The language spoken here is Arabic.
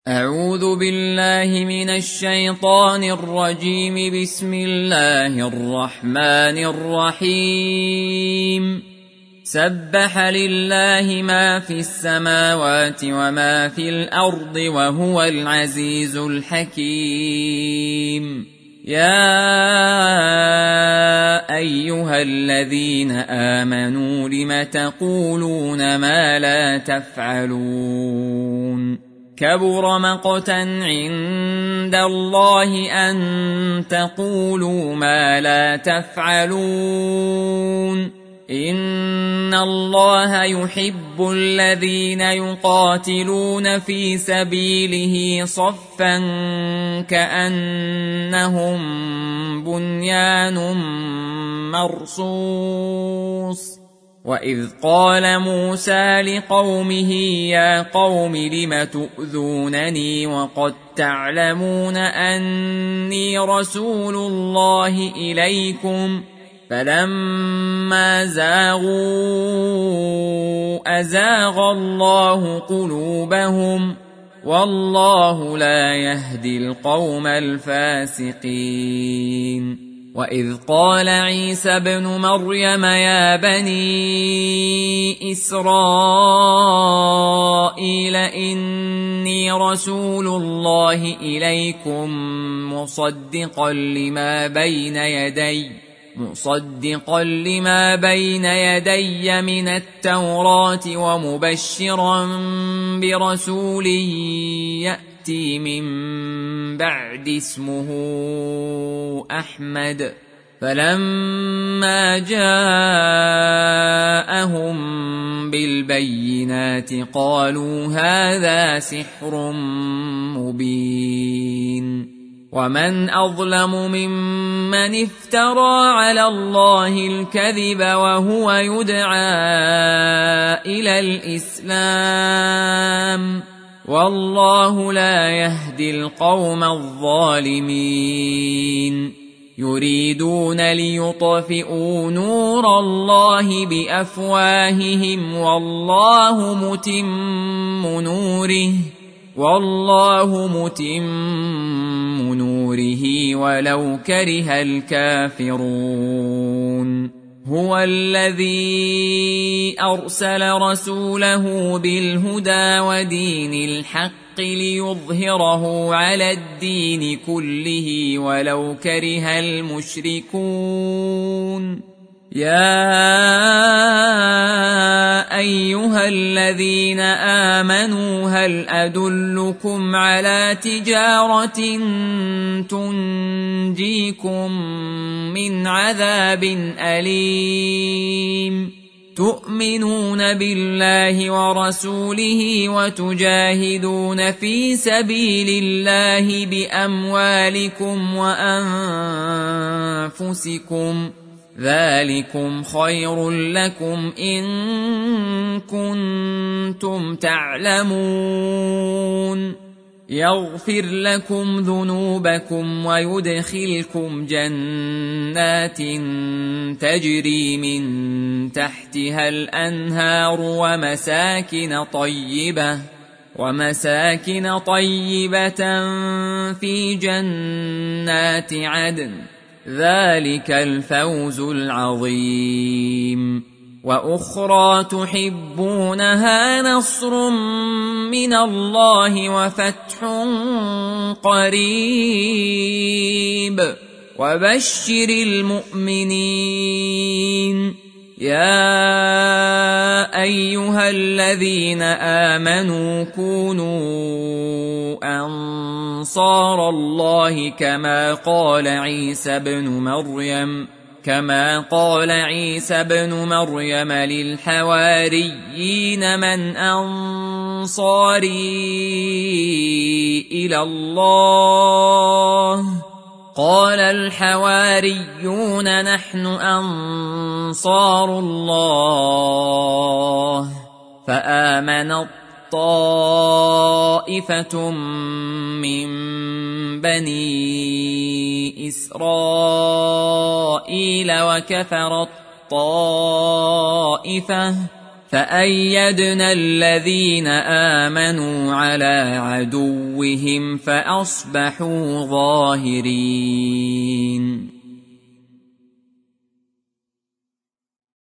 أعوذ بالله من الشيطان الرجيم. بسم الله الرحمن الرحيم. سبح لله ما في السماوات وما في الأرض وهو العزيز الحكيم. يا أيها الذين آمنوا لم تقولون ما لا تفعلون؟ كبر مقتا عند الله أن تقولوا ما لا تفعلون. إن الله يحب الذين يقاتلون في سبيله صفا كأنهم بنيان مرصوص. وإذ قال موسى لقومه يا قوم لم تؤذونني وقد تعلمون أني رسول الله إليكم؟ فلما زاغوا أزاغ الله قلوبهم والله لا يهدي القوم الفاسقين. وإذ قال عيسى ابن مريم يا بني إسرائيل إني رسول الله إليكم مصدقا لما بين يدي من التوراة ومبشرا برسول يأتي من بعد اسمه أحمد. فلما جاءهم بالبينات قالوا هذا سحر مبين. ومن أظلم ممن افترى على الله الكذب وهو يدعى إلى الإسلام والله لا يهدي القوم الظالمين. يريدون ليطفئوا نور الله بأفواههم والله متم نوره ولو كره الكافرون. هو الذي أرسل رسوله بالهدى ودين الحق ليظهره على الدين كله ولو كره المشركون. يا أيها الذين آمنوا هل أدلكم على تجارة تنجيكم من عذاب أليم؟ تؤمنون بالله ورسوله وتجاهدون في سبيل الله بأموالكم وأنفسكم ذلكم خير لكم إن كنتم تعلمون. يغفر لكم ذنوبكم ويدخلكم جنات تجري من تحتها الأنهار ومساكن طيبة في جنات عدن. ذلك الفوز العظيم. وأخرى تحبونها نصر من الله وفتح قريب وبشر المؤمنين. يا أيها الذين آمنوا كونوا أنصار الله كما قال عيسى ابن مريم للحواريين من أنصاري إلى الله؟ قال الحواريون نحن أنصار الله. فآمنت طائفة من بني إسرائيل وكفرت طائفة فأيدنا الذين آمنوا على عدوهم فأصبحوا ظاهرين.